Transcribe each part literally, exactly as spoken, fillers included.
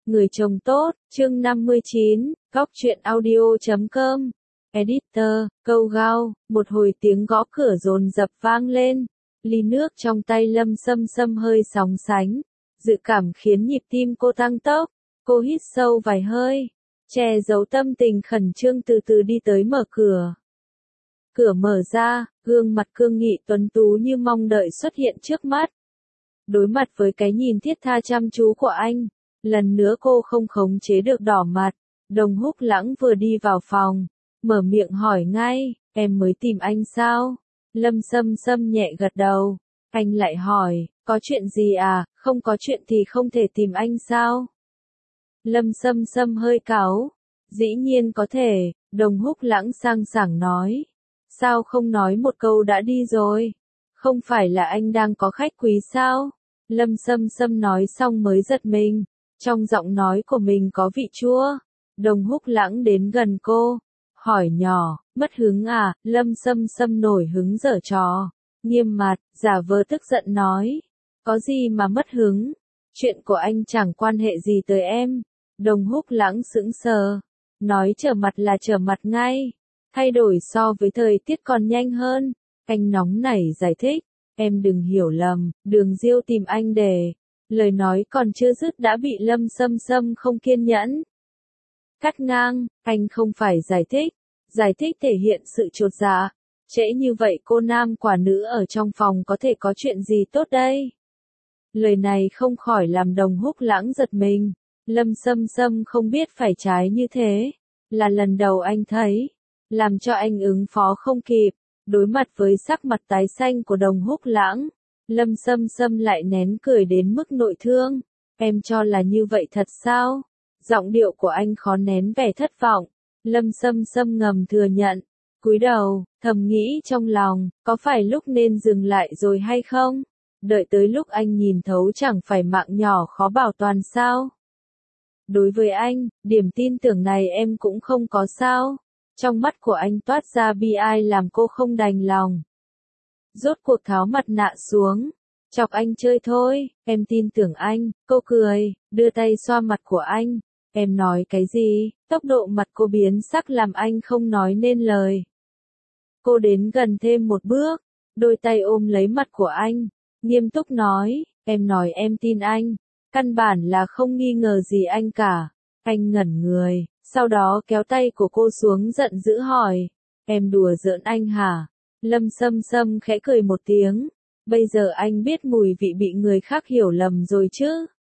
Người chồng tốt, chương năm mươi chín, góc truyện audio chấm com. Editor, câu gao, một hồi tiếng gõ cửa dồn dập vang lên. Ly nước trong tay Lâm Sâm Sâm hơi sóng sánh. Dự cảm khiến nhịp tim cô tăng tốc. Cô hít sâu vài hơi. Che giấu tâm tình khẩn trương từ từ đi tới mở cửa. Cửa mở ra, gương mặt cương nghị tuấn tú như mong đợi xuất hiện trước mắt. Đối mặt với cái nhìn thiết tha chăm chú của anh. Lần nữa cô không khống chế được đỏ mặt. Đồng Húc Lãng vừa đi vào phòng. Mở miệng hỏi ngay, em mới tìm anh sao? Lâm Sâm Sâm nhẹ gật đầu. Anh lại hỏi, có chuyện gì à? Không có chuyện thì không thể tìm anh sao? Lâm Sâm Sâm hơi cáu. Dĩ nhiên có thể, Đồng Húc Lãng sang sảng nói. Sao không nói một câu đã đi rồi? Không phải là anh đang có khách quý sao? Lâm Sâm Sâm nói xong mới giật mình. Trong giọng nói của mình có vị chua. Đồng Húc Lãng đến gần cô. Hỏi nhỏ, mất hứng à? Lâm Sâm Sâm nổi hứng giở trò. Nghiêm mặt, giả vờ tức giận nói. Có gì mà mất hứng? Chuyện của anh chẳng quan hệ gì tới em. Đồng Húc Lãng sững sờ. Nói trở mặt là trở mặt ngay. Thay đổi so với thời tiết còn nhanh hơn. Anh nóng nảy giải thích. Em đừng hiểu lầm, Đường Diêu tìm anh để. Lời nói còn chưa dứt đã bị Lâm Sâm Sâm không kiên nhẫn. Cắt ngang, anh không phải giải thích. Giải thích thể hiện sự chột dạ. Trễ như vậy cô nam quả nữ ở trong phòng có thể có chuyện gì tốt đây? Lời này không khỏi làm Đồng Húc Lãng giật mình. Lâm Sâm Sâm không biết phải trái như thế. Là lần đầu anh thấy. Làm cho anh ứng phó không kịp. Đối mặt với sắc mặt tái xanh của Đồng Húc Lãng. Lâm Sâm Sâm lại nén cười đến mức nội thương. Em cho là như vậy thật sao? Giọng điệu của anh khó nén vẻ thất vọng. Lâm Sâm Sâm ngầm thừa nhận. Cúi đầu, thầm nghĩ trong lòng, có phải lúc nên dừng lại rồi hay không? Đợi tới lúc anh nhìn thấu chẳng phải mạng nhỏ khó bảo toàn sao? Đối với anh, điểm tin tưởng này em cũng không có sao. Trong mắt của anh toát ra bi ai làm cô không đành lòng. Rốt cuộc tháo mặt nạ xuống. Chọc anh chơi thôi, em tin tưởng anh. Cô cười, đưa tay xoa mặt của anh. Em nói cái gì? Tốc độ mặt cô biến sắc làm anh không nói nên lời. Cô đến gần thêm một bước. Đôi tay ôm lấy mặt của anh. Nghiêm túc nói, em nói em tin anh. Căn bản là không nghi ngờ gì anh cả. Anh ngẩn người, sau đó kéo tay của cô xuống giận dữ hỏi. Em đùa giỡn anh hả? Lâm Sâm Sâm khẽ cười một tiếng. Bây giờ anh biết mùi vị bị người khác hiểu lầm rồi chứ?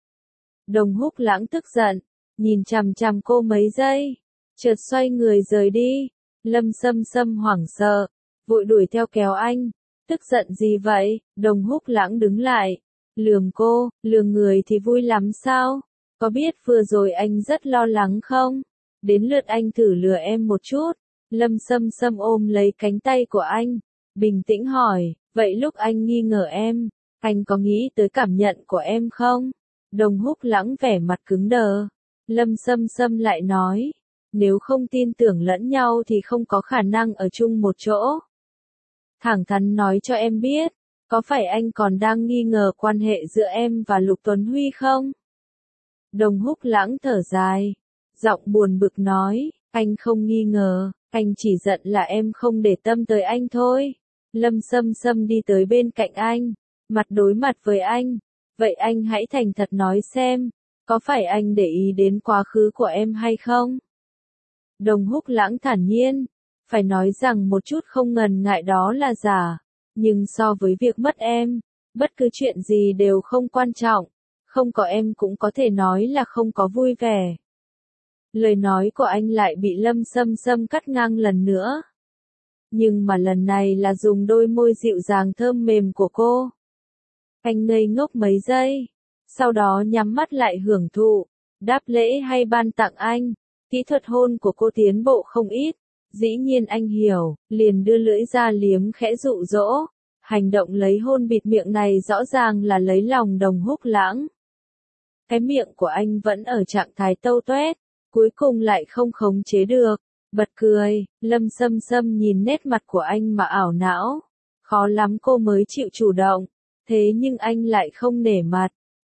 Đồng Húc Lãng tức giận. Nhìn chằm chằm cô mấy giây. Chợt xoay người rời đi. Lâm Sâm Sâm hoảng sợ. Vội đuổi theo kéo anh. Tức giận gì vậy? Đồng Húc Lãng đứng lại. Lườm cô, lườm người thì vui lắm sao? Có biết vừa rồi anh rất lo lắng không? Đến lượt anh thử lừa em một chút. Lâm Sâm Sâm ôm lấy cánh tay của anh. Bình tĩnh hỏi, vậy lúc anh nghi ngờ em, anh có nghĩ tới cảm nhận của em không? Đồng Húc Lãng vẻ mặt cứng đờ. Lâm Sâm Sâm lại nói, nếu không tin tưởng lẫn nhau thì không có khả năng ở chung một chỗ. Thẳng thắn nói cho em biết, có phải anh còn đang nghi ngờ quan hệ giữa em và Lục Tuấn Huy không? Đồng Húc Lãng thở dài, giọng buồn bực nói, anh không nghi ngờ, anh chỉ giận là em không để tâm tới anh thôi. Lâm Sâm Sâm đi tới bên cạnh anh, mặt đối mặt với anh. Vậy anh hãy thành thật nói xem, có phải anh để ý đến quá khứ của em hay không? Đồng Húc Lãng thản nhiên, phải nói rằng một chút không ngần ngại đó là giả, nhưng so với việc mất em, bất cứ chuyện gì đều không quan trọng, không có em cũng có thể nói là không có vui vẻ. Lời nói của anh lại bị Lâm Sâm Sâm cắt ngang lần nữa. Nhưng mà lần này là dùng đôi môi dịu dàng thơm mềm của cô. Anh ngây ngốc mấy giây, sau đó nhắm mắt lại hưởng thụ, đáp lễ hay ban tặng anh. Kỹ thuật hôn của cô tiến bộ không ít, dĩ nhiên anh hiểu, liền đưa lưỡi ra liếm khẽ dụ dỗ. Hành động lấy hôn bịt miệng này rõ ràng là lấy lòng Đồng Húc Lãng. Cái miệng của anh vẫn ở trạng thái tâu tuét, cuối cùng lại không khống chế được. Bật cười, Lâm Sâm Sâm nhìn nét mặt của anh mà ảo não. Khó lắm cô mới chịu chủ động, thế nhưng anh lại không nể mặt.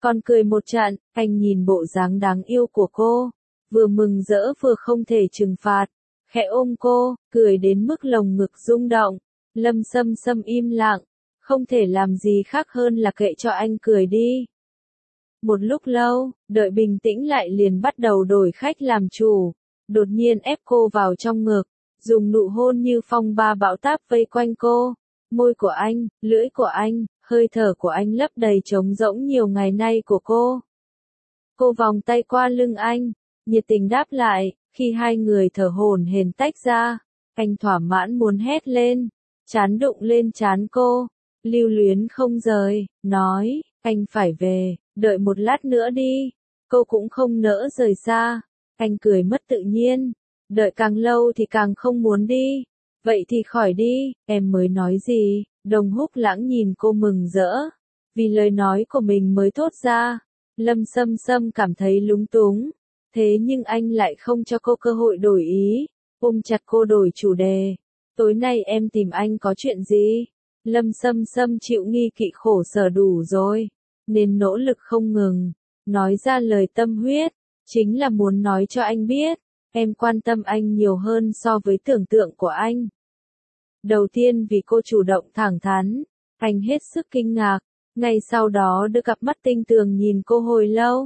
Còn cười một trận, anh nhìn bộ dáng đáng yêu của cô, vừa mừng rỡ vừa không thể trừng phạt, khẽ ôm cô, cười đến mức lồng ngực rung động. Lâm Sâm Sâm im lặng, không thể làm gì khác hơn là kệ cho anh cười đi. Một lúc lâu, đợi bình tĩnh lại liền bắt đầu đổi khách làm chủ, đột nhiên ép cô vào trong ngực, dùng nụ hôn như phong ba bão táp vây quanh cô. Môi của anh, lưỡi của anh, hơi thở của anh lấp đầy trống rỗng nhiều ngày nay của cô. Cô vòng tay qua lưng anh, nhiệt tình đáp lại, khi hai người thở hổn hển tách ra, anh thỏa mãn muốn hét lên, trán đụng lên trán cô, lưu luyến không rời, nói, anh phải về, đợi một lát nữa đi. Cô cũng không nỡ rời xa, anh cười mất tự nhiên, đợi càng lâu thì càng không muốn đi. Vậy thì khỏi đi, em mới nói gì? Đồng Húc Lãng nhìn cô mừng rỡ, vì lời nói của mình mới thốt ra. Lâm Sâm Sâm cảm thấy lúng túng, thế nhưng anh lại không cho cô cơ hội đổi ý, ôm chặt cô đổi chủ đề. Tối nay em tìm anh có chuyện gì? Lâm Sâm Sâm chịu nghi kỵ khổ sở đủ rồi, nên nỗ lực không ngừng, nói ra lời tâm huyết, chính là muốn nói cho anh biết, em quan tâm anh nhiều hơn so với tưởng tượng của anh. Đầu tiên vì cô chủ động thẳng thắn, anh hết sức kinh ngạc, ngay sau đó được cặp mắt tinh tường nhìn cô hồi lâu.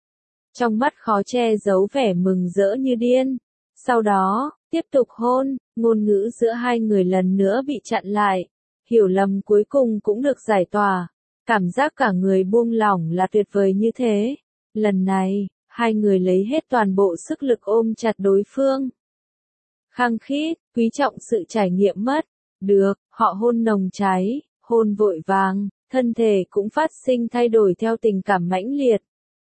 Trong mắt khó che giấu vẻ mừng rỡ như điên. Sau đó, tiếp tục hôn, ngôn ngữ giữa hai người lần nữa bị chặn lại. Hiểu lầm cuối cùng cũng được giải tỏa. Cảm giác cả người buông lỏng là tuyệt vời như thế. Lần này, hai người lấy hết toàn bộ sức lực ôm chặt đối phương. Khăng khít, quý trọng sự trải nghiệm mất. Được, họ hôn nồng cháy, hôn vội vàng, thân thể cũng phát sinh thay đổi theo tình cảm mãnh liệt.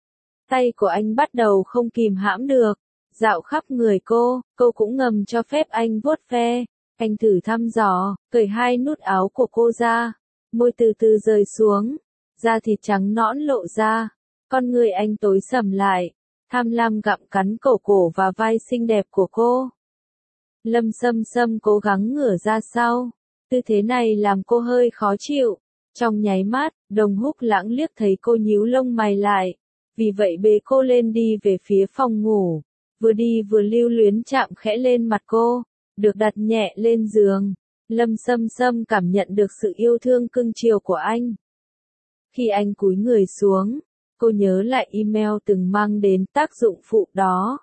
Tay của anh bắt đầu không kìm hãm được, dạo khắp người cô, cô cũng ngầm cho phép anh vuốt ve. Anh thử thăm dò, cởi hai nút áo của cô ra, môi từ từ rơi xuống, da thịt trắng nõn lộ ra, con người anh tối sầm lại, tham lam gặm cắn cổ cổ và vai xinh đẹp của cô. Lâm Sâm Sâm cố gắng ngửa ra sau, tư thế này làm cô hơi khó chịu. Trong nháy mắt, Đồng Húc Lãng liếc thấy cô nhíu lông mày lại, vì vậy bế cô lên đi về phía phòng ngủ, vừa đi vừa lưu luyến chạm khẽ lên mặt cô, được đặt nhẹ lên giường. Lâm Sâm Sâm cảm nhận được sự yêu thương cưng chiều của anh. Khi anh cúi người xuống, cô nhớ lại email từng mang đến tác dụng phụ đó.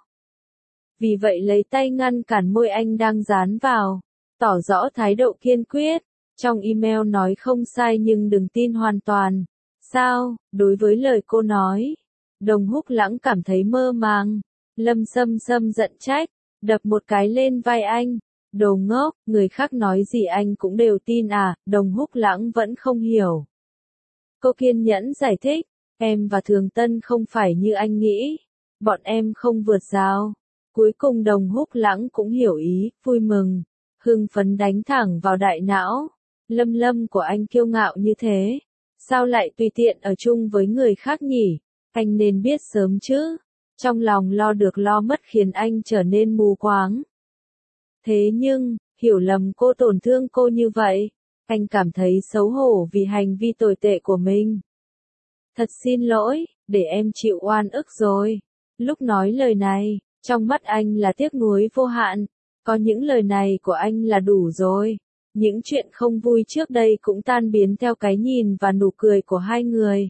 Vì vậy lấy tay ngăn cản môi anh đang dán vào, tỏ rõ thái độ kiên quyết. Trong email nói không sai nhưng đừng tin hoàn toàn. Sao? Đối với lời cô nói, Đồng Húc Lãng cảm thấy mơ màng. Lâm Sâm Sâm giận trách, đập một cái lên vai anh. Đồ ngốc, người khác nói gì anh cũng đều tin à? Đồng Húc Lãng vẫn không hiểu. Cô kiên nhẫn giải thích, em và Thường Tân không phải như anh nghĩ. Bọn em không vượt rào. Cuối cùng Đồng Húc Lãng cũng hiểu ý, vui mừng, hưng phấn đánh thẳng vào đại não. Lâm Lâm của anh kiêu ngạo như thế, sao lại tùy tiện ở chung với người khác nhỉ? Anh nên biết sớm chứ. Trong lòng lo được lo mất khiến anh trở nên mù quáng. Thế nhưng, hiểu lầm cô tổn thương cô như vậy, anh cảm thấy xấu hổ vì hành vi tồi tệ của mình. Thật xin lỗi, để em chịu oan ức rồi. Lúc nói lời này, trong mắt anh là tiếc nuối vô hạn. Có những lời này của anh là đủ rồi. Những chuyện không vui trước đây cũng tan biến theo cái nhìn và nụ cười của hai người.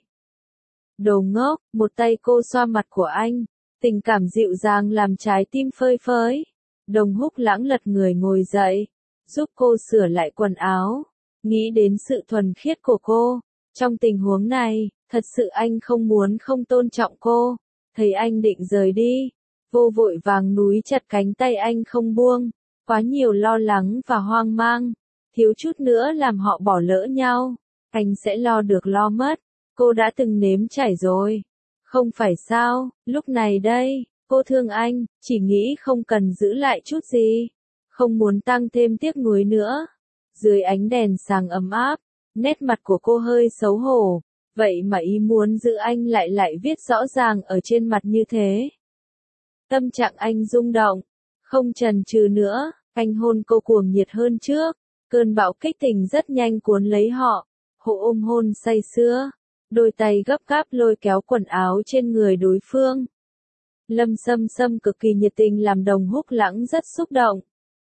Đồ ngốc, một tay cô xoa mặt của anh, tình cảm dịu dàng làm trái tim phơi phới. Đồng Húc Lãng lật người ngồi dậy, giúp cô sửa lại quần áo, nghĩ đến sự thuần khiết của cô. Trong tình huống này, thật sự anh không muốn không tôn trọng cô. Thấy anh định rời đi, vô vội vàng núi chặt cánh tay anh không buông, quá nhiều lo lắng và hoang mang. Thiếu chút nữa làm họ bỏ lỡ nhau, anh sẽ lo được lo mất, cô đã từng nếm trải rồi. Không phải sao, lúc này đây, cô thương anh, chỉ nghĩ không cần giữ lại chút gì, không muốn tăng thêm tiếc nuối nữa. Dưới ánh đèn sáng ấm áp, nét mặt của cô hơi xấu hổ, vậy mà ý muốn giữ anh lại lại viết rõ ràng ở trên mặt như thế. Tâm trạng anh rung động, không chần chừ nữa, anh hôn cô cuồng nhiệt hơn trước. Cơn bão kích tình rất nhanh cuốn lấy họ, hộ ôm hôn say sưa, đôi tay gấp gáp lôi kéo quần áo trên người đối phương. Lâm Sâm Sâm cực kỳ nhiệt tình làm Đồng Húc Lãng rất xúc động.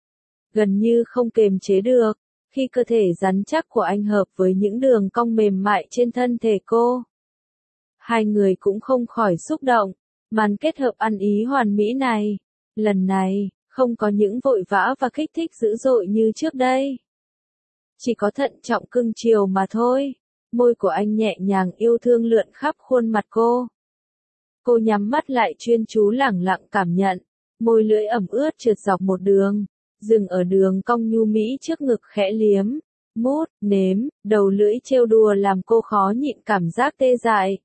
Gần như không kềm chế được, khi cơ thể rắn chắc của anh hợp với những đường cong mềm mại trên thân thể cô. Hai người cũng không khỏi xúc động, màn kết hợp ăn ý hoàn mỹ này. Lần này, không có những vội vã và kích thích dữ dội như trước đây. Chỉ có thận trọng cưng chiều mà thôi. Môi của anh nhẹ nhàng yêu thương lượn khắp khuôn mặt cô. Cô nhắm mắt lại chuyên chú lẳng lặng cảm nhận. Môi lưỡi ẩm ướt trượt dọc một đường, dừng ở đường cong nhu mỹ trước ngực khẽ liếm, mút, nếm, đầu lưỡi trêu đùa làm cô khó nhịn cảm giác tê dại.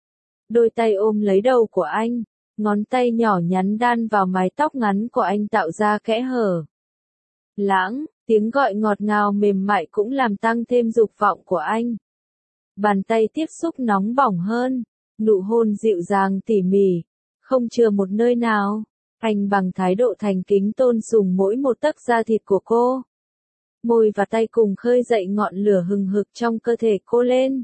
Đôi tay ôm lấy đầu của anh, ngón tay nhỏ nhắn đan vào mái tóc ngắn của anh tạo ra kẽ hở. Lãng, tiếng gọi ngọt ngào mềm mại cũng làm tăng thêm dục vọng của anh. Bàn tay tiếp xúc nóng bỏng hơn, nụ hôn dịu dàng tỉ mỉ, không chừa một nơi nào. Anh bằng thái độ thành kính tôn sùng mỗi một tấc da thịt của cô. Môi và tay cùng khơi dậy ngọn lửa hừng hực trong cơ thể cô lên.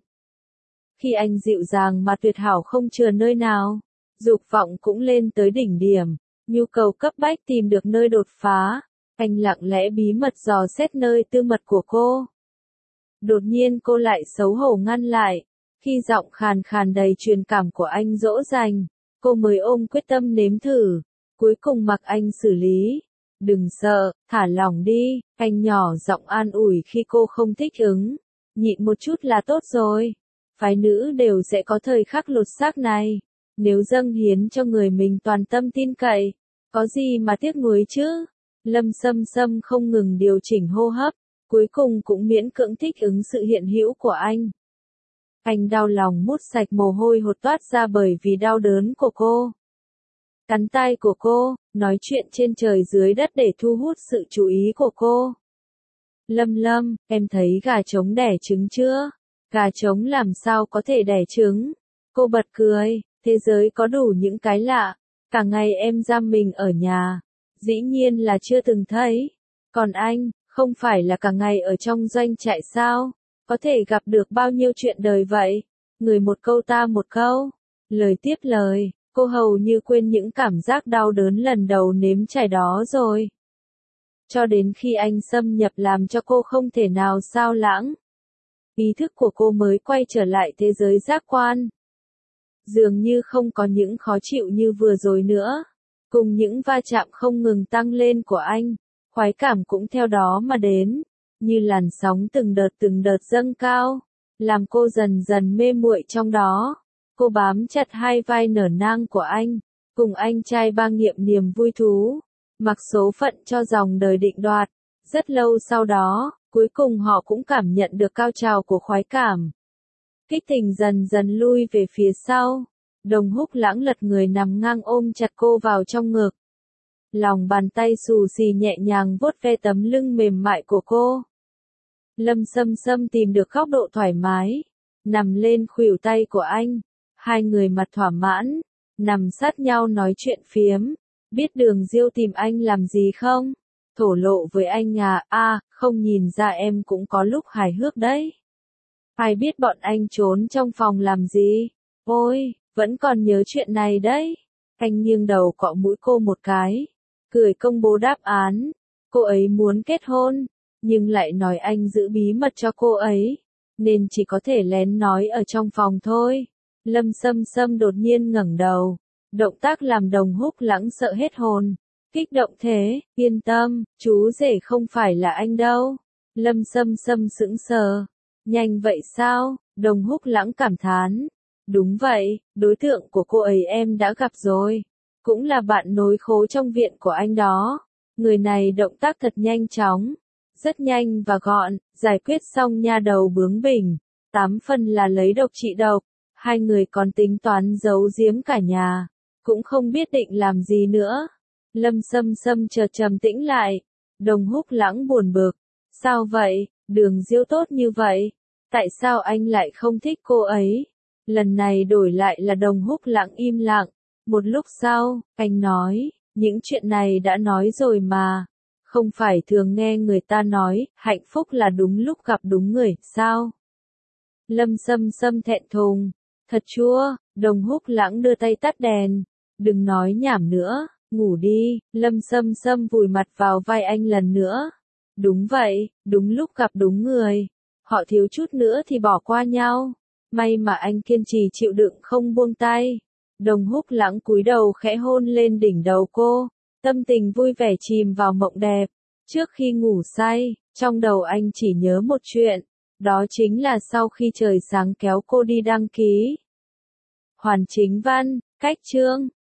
Khi anh dịu dàng mà tuyệt hảo không chừa nơi nào, dục vọng cũng lên tới đỉnh điểm, nhu cầu cấp bách tìm được nơi đột phá. Anh lặng lẽ bí mật dò xét nơi tư mật của cô. Đột nhiên cô lại xấu hổ ngăn lại, khi giọng khàn khàn đầy truyền cảm của anh dỗ dành, cô mới ôm quyết tâm nếm thử. Cuối cùng mặc anh xử lý. Đừng sợ, thả lỏng đi, anh nhỏ giọng an ủi khi cô không thích ứng. Nhịn một chút là tốt rồi. Phái nữ đều sẽ có thời khắc lột xác này. Nếu dâng hiến cho người mình toàn tâm tin cậy, có gì mà tiếc nuối chứ? Lâm Sâm Sâm không ngừng điều chỉnh hô hấp, cuối cùng cũng miễn cưỡng thích ứng sự hiện hữu của anh. Anh đau lòng mút sạch mồ hôi hột toát ra bởi vì đau đớn của cô. Cắn tai của cô, nói chuyện trên trời dưới đất để thu hút sự chú ý của cô. Lâm Lâm, em thấy gà trống đẻ trứng chưa? Gà trống làm sao có thể đẻ trứng? Cô bật cười, thế giới có đủ những cái lạ. Cả ngày em giam mình ở nhà. Dĩ nhiên là chưa từng thấy. Còn anh, không phải là cả ngày ở trong doanh trại sao? Có thể gặp được bao nhiêu chuyện đời vậy? Người một câu ta một câu. Lời tiếp lời. Cô hầu như quên những cảm giác đau đớn lần đầu nếm trải đó rồi. Cho đến khi anh xâm nhập làm cho cô không thể nào sao lãng. Ý thức của cô mới quay trở lại thế giới giác quan. Dường như không có những khó chịu như vừa rồi nữa. Cùng những va chạm không ngừng tăng lên của anh, khoái cảm cũng theo đó mà đến. Như làn sóng từng đợt từng đợt dâng cao, làm cô dần dần mê muội trong đó. Cô bám chặt hai vai nở nang của anh, cùng anh trai ba nghiệm niềm vui thú, mặc số phận cho dòng đời định đoạt. Rất lâu sau đó, cuối cùng họ cũng cảm nhận được cao trào của khoái cảm. Kích tình dần dần lui về phía sau, Đồng Húc Lãng lật người nằm ngang ôm chặt cô vào trong ngực. Lòng bàn tay xù xì nhẹ nhàng vuốt ve tấm lưng mềm mại của cô. Lâm Sâm Sâm tìm được góc độ thoải mái, nằm lên khuỷu tay của anh. Hai người mặt thỏa mãn, nằm sát nhau nói chuyện phiếm. Biết Đường Diêu tìm anh làm gì không? Thổ lộ với anh à, a, không nhìn ra em cũng có lúc hài hước đấy. Ai biết bọn anh trốn trong phòng làm gì? Ôi, vẫn còn nhớ chuyện này đấy. Anh nghiêng đầu cọ mũi cô một cái, cười công bố đáp án. Cô ấy muốn kết hôn, nhưng lại nói anh giữ bí mật cho cô ấy, nên chỉ có thể lén nói ở trong phòng thôi. Lâm Sâm Sâm đột nhiên ngẩng đầu, động tác làm Đồng Húc Lãng sợ hết hồn. Kích động thế, yên tâm, chú rể không phải là anh đâu. Lâm Sâm Sâm sững sờ. Nhanh vậy sao? Đồng Húc Lãng cảm thán. Đúng vậy, đối tượng của cô ấy em đã gặp rồi. Cũng là bạn nối khố trong viện của anh đó. Người này động tác thật nhanh chóng. Rất nhanh và gọn, giải quyết xong nha đầu bướng bỉnh. Tám phần là lấy độc trị độc. Hai người còn tính toán giấu giếm cả nhà. Cũng không biết định làm gì nữa. Lâm Sâm Sâm chợt trầm tĩnh lại. Đồng Húc Lãng buồn bực. Sao vậy, Đường Diêu tốt như vậy? Tại sao anh lại không thích cô ấy? Lần này đổi lại là Đồng Húc Lãng im lặng. Một lúc sau, anh nói, những chuyện này đã nói rồi mà. Không phải thường nghe người ta nói, hạnh phúc là đúng lúc gặp đúng người, sao? Lâm Sâm Sâm thẹn thùng. Thật chua, Đồng Húc Lãng đưa tay tắt đèn. Đừng nói nhảm nữa, ngủ đi. Lâm Sâm Sâm vùi mặt vào vai anh lần nữa. Đúng vậy, đúng lúc gặp đúng người. Họ thiếu chút nữa thì bỏ qua nhau. May mà anh kiên trì chịu đựng không buông tay. Đồng Húc Lãng cúi đầu khẽ hôn lên đỉnh đầu cô. Tâm tình vui vẻ chìm vào mộng đẹp. Trước khi ngủ say, trong đầu anh chỉ nhớ một chuyện. Đó chính là sau khi trời sáng kéo cô đi đăng ký. Hoàn chính văn, cách chương.